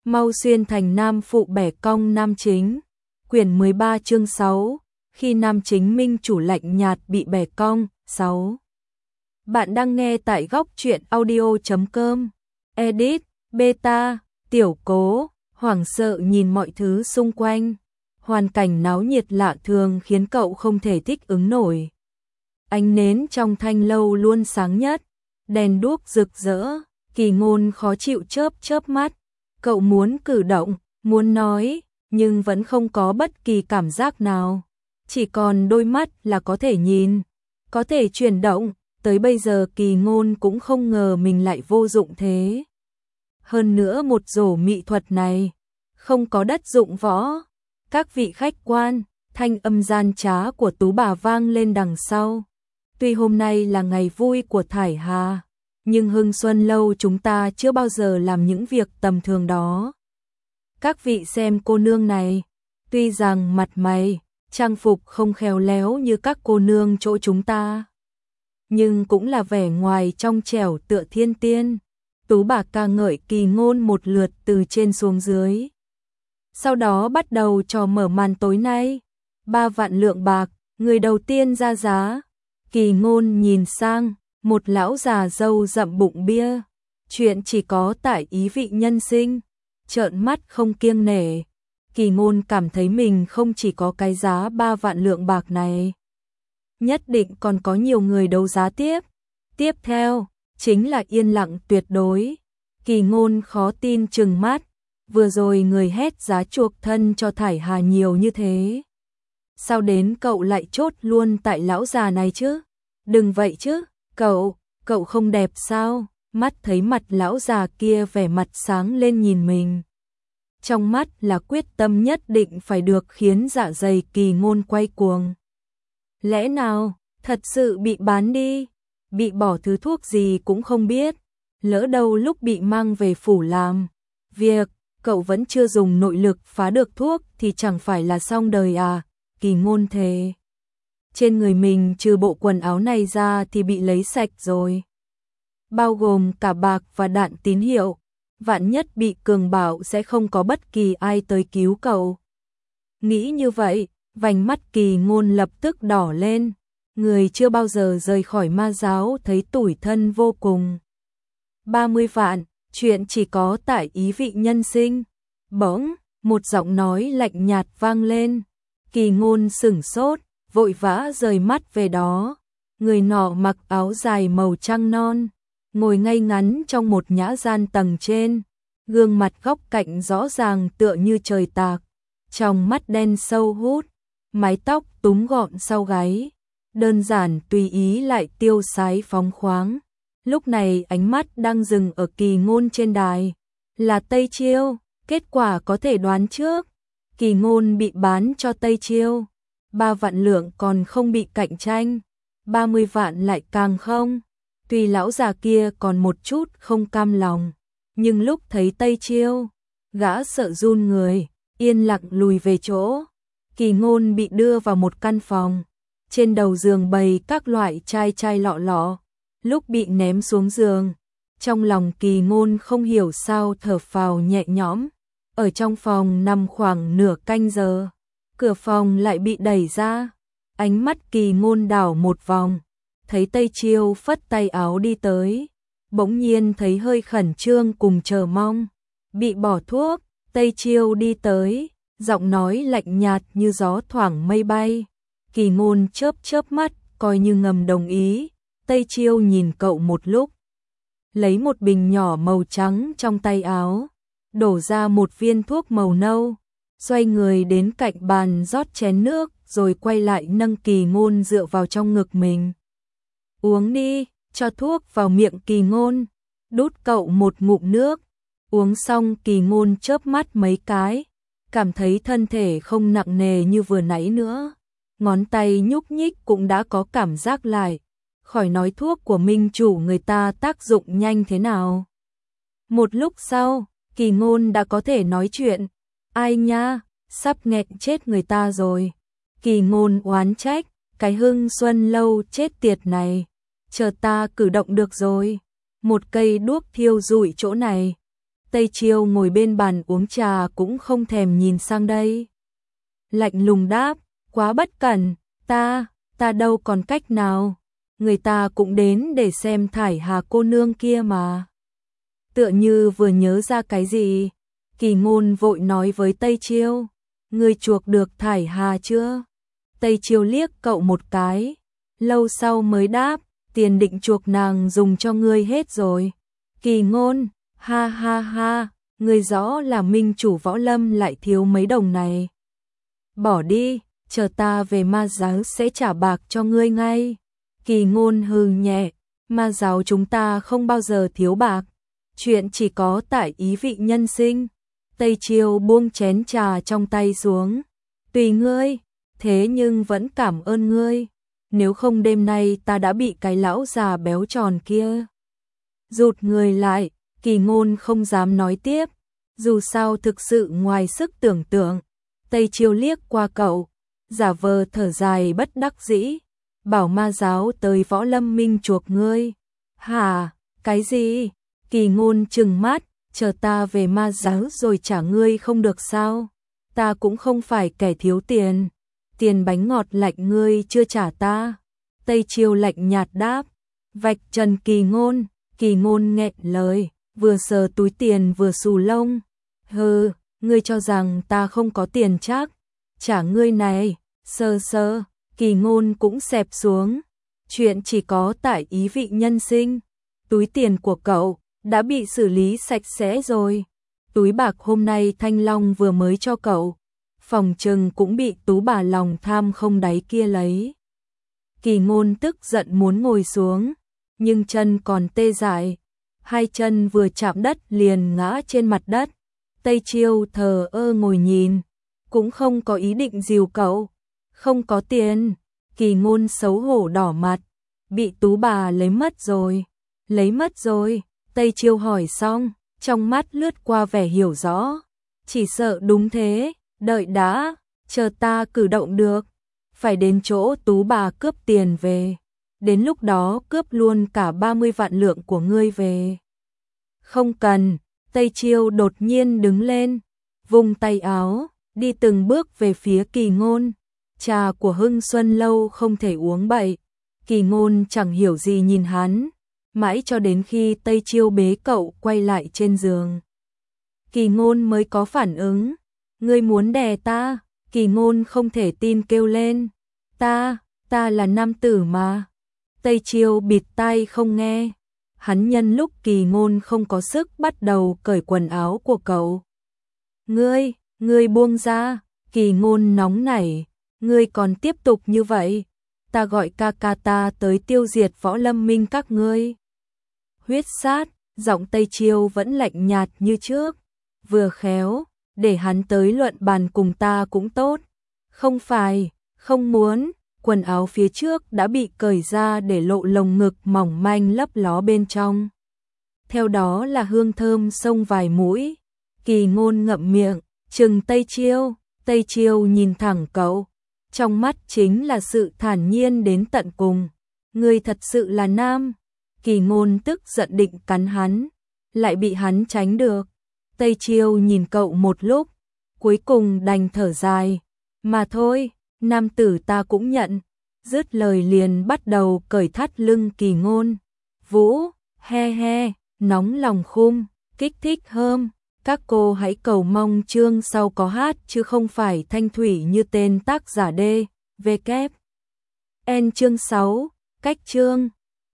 mau xuyên thành nam phụ bẻ cong nam chính. Quyển 13 chương 6, khi nam chính minh chủ lạnh nhạt bị bẻ cong. 6. Bạn đang nghe tại góc truyện audio.com. Edit, beta, tiểu cố, hoảng sợ nhìn mọi thứ xung quanh. Hoàn cảnh náo nhiệt lạ thường khiến cậu không thể thích ứng nổi. Ánh nến trong thanh lâu luôn sáng nhất, đèn đuốc rực rỡ, Kỳ Ngôn khó chịu chớp mắt. Cậu muốn cử động, muốn nói, nhưng vẫn không có bất kỳ cảm giác nào. Chỉ còn đôi mắt là có thể nhìn, có thể chuyển động. Tới bây giờ Kỳ Ngôn cũng không ngờ mình lại vô dụng thế. Hơn nữa một rổ mỹ thuật này, không có đất dụng võ. Các vị khách quan, thanh âm gian trá của Tú bà vang lên đằng sau. Tuy hôm nay là ngày vui của Thải Hà, nhưng Hưng Xuân Lâu chúng ta chưa bao giờ làm những việc tầm thường đó. Các vị xem cô nương này, tuy rằng mặt mày, trang phục không khéo léo như các cô nương chỗ chúng ta, nhưng cũng là vẻ ngoài trong trẻo tựa thiên tiên. Tú bà ca ngợi Kỳ Ngôn một lượt từ trên xuống dưới. Sau đó bắt đầu trò mở màn tối nay. 3 vạn lượng bạc, người đầu tiên ra giá. Kỳ Ngôn nhìn sang, một lão già râu rậm bụng bia. Chuyện chỉ có tại ý vị nhân sinh. Trợn mắt không kiêng nể. Kỳ Ngôn cảm thấy mình không chỉ có cái giá 3 vạn lượng bạc này. Nhất định còn có nhiều người đấu giá tiếp. Tiếp theo, chính là yên lặng tuyệt đối. Kỳ Ngôn khó tin trừng mắt. Vừa rồi người hét giá chuộc thân cho Thải Hà nhiều như thế. Sao đến cậu lại chốt luôn tại lão già này chứ? Đừng vậy chứ, cậu không đẹp sao? Mắt thấy mặt lão già kia vẻ mặt sáng lên nhìn mình. Trong mắt là quyết tâm nhất định phải được khiến dạ dày Kỳ Ngôn quay cuồng. Lẽ nào, thật sự bị bán đi? Bị bỏ thứ thuốc gì cũng không biết. Lỡ đâu lúc bị mang về phủ làm việc, cậu vẫn chưa dùng nội lực phá được thuốc thì chẳng phải là xong đời à? Kỳ Ngôn thề. Trên người mình trừ bộ quần áo này ra thì bị lấy sạch rồi. Bao gồm cả bạc và đạn tín hiệu. Vạn nhất bị cường bạo sẽ không có bất kỳ ai tới cứu cậu. Nghĩ như vậy, vành mắt Kỳ Ngôn lập tức đỏ lên. Người chưa bao giờ rời khỏi ma giáo thấy tủi thân vô cùng. 30 vạn, chuyện chỉ có tại ý vị nhân sinh. Bỗng, một giọng nói lạnh nhạt vang lên. Kỳ Ngôn sửng sốt, vội vã rời mắt về đó. Người nọ mặc áo dài màu trắng non, ngồi ngay ngắn trong một nhã gian tầng trên. Gương mặt góc cạnh rõ ràng tựa như trời tạc. Trong mắt đen sâu hút, mái tóc túm gọn sau gáy. Đơn giản tùy ý lại tiêu sái phóng khoáng. Lúc này ánh mắt đang dừng ở Kỳ Ngôn trên đài. Là Tây Chiêu, kết quả có thể đoán trước. Kỳ Ngôn bị bán cho Tây Chiêu. 3 vạn lượng còn không bị cạnh tranh. 30 vạn lại càng không. Tuy lão già kia còn một chút không cam lòng, nhưng lúc thấy Tây Chiêu, gã sợ run người, yên lặng lùi về chỗ. Kỳ Ngôn bị đưa vào một căn phòng. Trên đầu giường bày các loại chai lọ lọ. Lúc bị ném xuống giường, trong lòng Kỳ Ngôn không hiểu sao thở phào nhẹ nhõm. Ở trong phòng nằm khoảng nửa canh giờ, cửa phòng lại bị đẩy ra. Ánh mắt Kỳ Ngôn đảo một vòng, thấy Tây Chiêu phất tay áo đi tới. Bỗng nhiên thấy hơi khẩn trương cùng chờ mong. Bị bỏ thuốc, Tây Chiêu đi tới, giọng nói lạnh nhạt như gió thoảng mây bay. Kỳ Ngôn chớp mắt, coi như ngầm đồng ý. Tây Chiêu nhìn cậu một lúc, lấy một bình nhỏ màu trắng trong tay áo, đổ ra một viên thuốc màu nâu, xoay người đến cạnh bàn rót chén nước, rồi quay lại nâng Kỳ Ngôn dựa vào trong ngực mình. Uống đi, cho thuốc vào miệng Kỳ Ngôn, đút cậu một ngụm nước. Uống xong Kỳ Ngôn chớp mắt mấy cái, cảm thấy thân thể không nặng nề như vừa nãy nữa. Ngón tay nhúc nhích cũng đã có cảm giác lại. Khỏi nói thuốc của minh chủ người ta tác dụng nhanh thế nào. Một lúc sau, Kỳ Ngôn đã có thể nói chuyện. Ai nha, sắp nghẹn chết người ta rồi. Kỳ Ngôn oán trách, cái Hưng Xuân Lâu chết tiệt này. Chờ ta cử động được rồi. Một cây đuốc thiêu rụi chỗ này. Tây Chiêu ngồi bên bàn uống trà cũng không thèm nhìn sang đây. Lạnh lùng đáp, quá bất cẩn, ta đâu còn cách nào, người ta cũng đến để xem Thải Hà cô nương kia mà. Tựa như vừa nhớ ra cái gì, Kỳ Ngôn vội nói với Tây Chiêu, ngươi chuộc được Thải Hà chưa? Tây Chiêu liếc cậu một cái, lâu sau mới đáp, tiền định chuộc nàng dùng cho ngươi hết rồi. Kỳ Ngôn, ha ha ha, ngươi rõ là minh chủ Võ Lâm lại thiếu mấy đồng này. Bỏ đi, chờ ta về Ma giáo sẽ trả bạc cho ngươi ngay. Kỳ Ngôn hừ nhẹ, Ma giáo chúng ta không bao giờ thiếu bạc, chuyện chỉ có tại ý vị nhân sinh. Tây Chiêu buông chén trà trong tay xuống, tùy ngươi, thế nhưng vẫn cảm ơn ngươi, nếu không đêm nay ta đã bị cái lão già béo tròn kia. Rụt người lại, Kỳ Ngôn không dám nói tiếp, dù sao thực sự ngoài sức tưởng tượng. Tây Chiêu liếc qua cậu, giả vờ thở dài bất đắc dĩ, bảo Ma giáo tới Võ Lâm minh chuộc ngươi. Hả, cái gì? Kỳ Ngôn trừng mắt, chờ ta về Ma giáo rồi trả ngươi không được sao? Ta cũng không phải kẻ thiếu tiền, tiền bánh ngọt lạnh ngươi chưa trả ta. Tây Chiêu lạnh nhạt đáp, vạch trần Kỳ Ngôn. Kỳ Ngôn nghẹn lời, vừa sờ túi tiền vừa xù lông. Hừ, ngươi cho rằng ta không có tiền chắc, trả ngươi này, sơ sơ. Kỳ Ngôn cũng xẹp xuống, chuyện chỉ có tại ý vị nhân sinh. Túi tiền của cậu đã bị xử lý sạch sẽ rồi, túi bạc hôm nay Thanh Long vừa mới cho cậu, phòng trừng cũng bị tú bà lòng tham không đáy kia lấy. Kỳ Ngôn tức giận muốn ngồi xuống, nhưng chân còn tê dại, hai chân vừa chạm đất liền ngã trên mặt đất. Tây Chiêu thờ ơ ngồi nhìn, cũng không có ý định dìu cậu. Không có tiền. Kỳ Ngôn xấu hổ đỏ mặt, bị tú bà lấy mất rồi. Lấy mất rồi? Tây Chiêu hỏi xong, trong mắt lướt qua vẻ hiểu rõ. Chỉ sợ đúng thế, đợi đã, chờ ta cử động được, phải đến chỗ tú bà cướp tiền về. Đến lúc đó cướp luôn cả 30 vạn lượng của ngươi về. Không cần. Tây Chiêu đột nhiên đứng lên, vung tay áo, đi từng bước về phía Kỳ Ngôn. Trà của Hưng Xuân lâu không thể uống bậy. Kỳ Ngôn chẳng hiểu gì nhìn hắn, mãi cho đến khi Tây Chiêu bế cậu quay lại trên giường. Kỳ Ngôn mới có phản ứng. Ngươi muốn đè ta? Kỳ Ngôn không thể tin kêu lên. Ta là nam tử mà. Tây Chiêu bịt tai không nghe. Hắn nhân lúc Kỳ Ngôn không có sức bắt đầu cởi quần áo của cậu. Ngươi buông ra. Kỳ Ngôn nóng nảy. Ngươi còn tiếp tục như vậy, ta gọi ca ca ta tới tiêu diệt Võ Lâm minh các ngươi. Huyết sát, giọng Tây Chiêu vẫn lạnh nhạt như trước. Vừa khéo, để hắn tới luận bàn cùng ta cũng tốt. Không phải, không muốn. Quần áo phía trước đã bị cởi ra để lộ lồng ngực mỏng manh lấp ló bên trong. Theo đó là hương thơm xông vài mũi. Kỳ Ngôn ngậm miệng, trừng Tây Chiêu. Tây Chiêu nhìn thẳng cậu, trong mắt chính là sự thản nhiên đến tận cùng. Ngươi thật sự là nam. Kỳ Ngôn tức giận định cắn hắn, lại bị hắn tránh được. Tây Chiêu nhìn cậu một lúc, cuối cùng đành thở dài. Mà thôi, nam tử ta cũng nhận. Dứt lời liền bắt đầu cởi thắt lưng Kỳ Ngôn. Vũ, he he, nóng lòng khum, kích thích hơm. Các cô hãy cầu mong chương sau có hát chứ không phải thanh thủy như tên tác giả D, V kép. N chương 6, cách chương.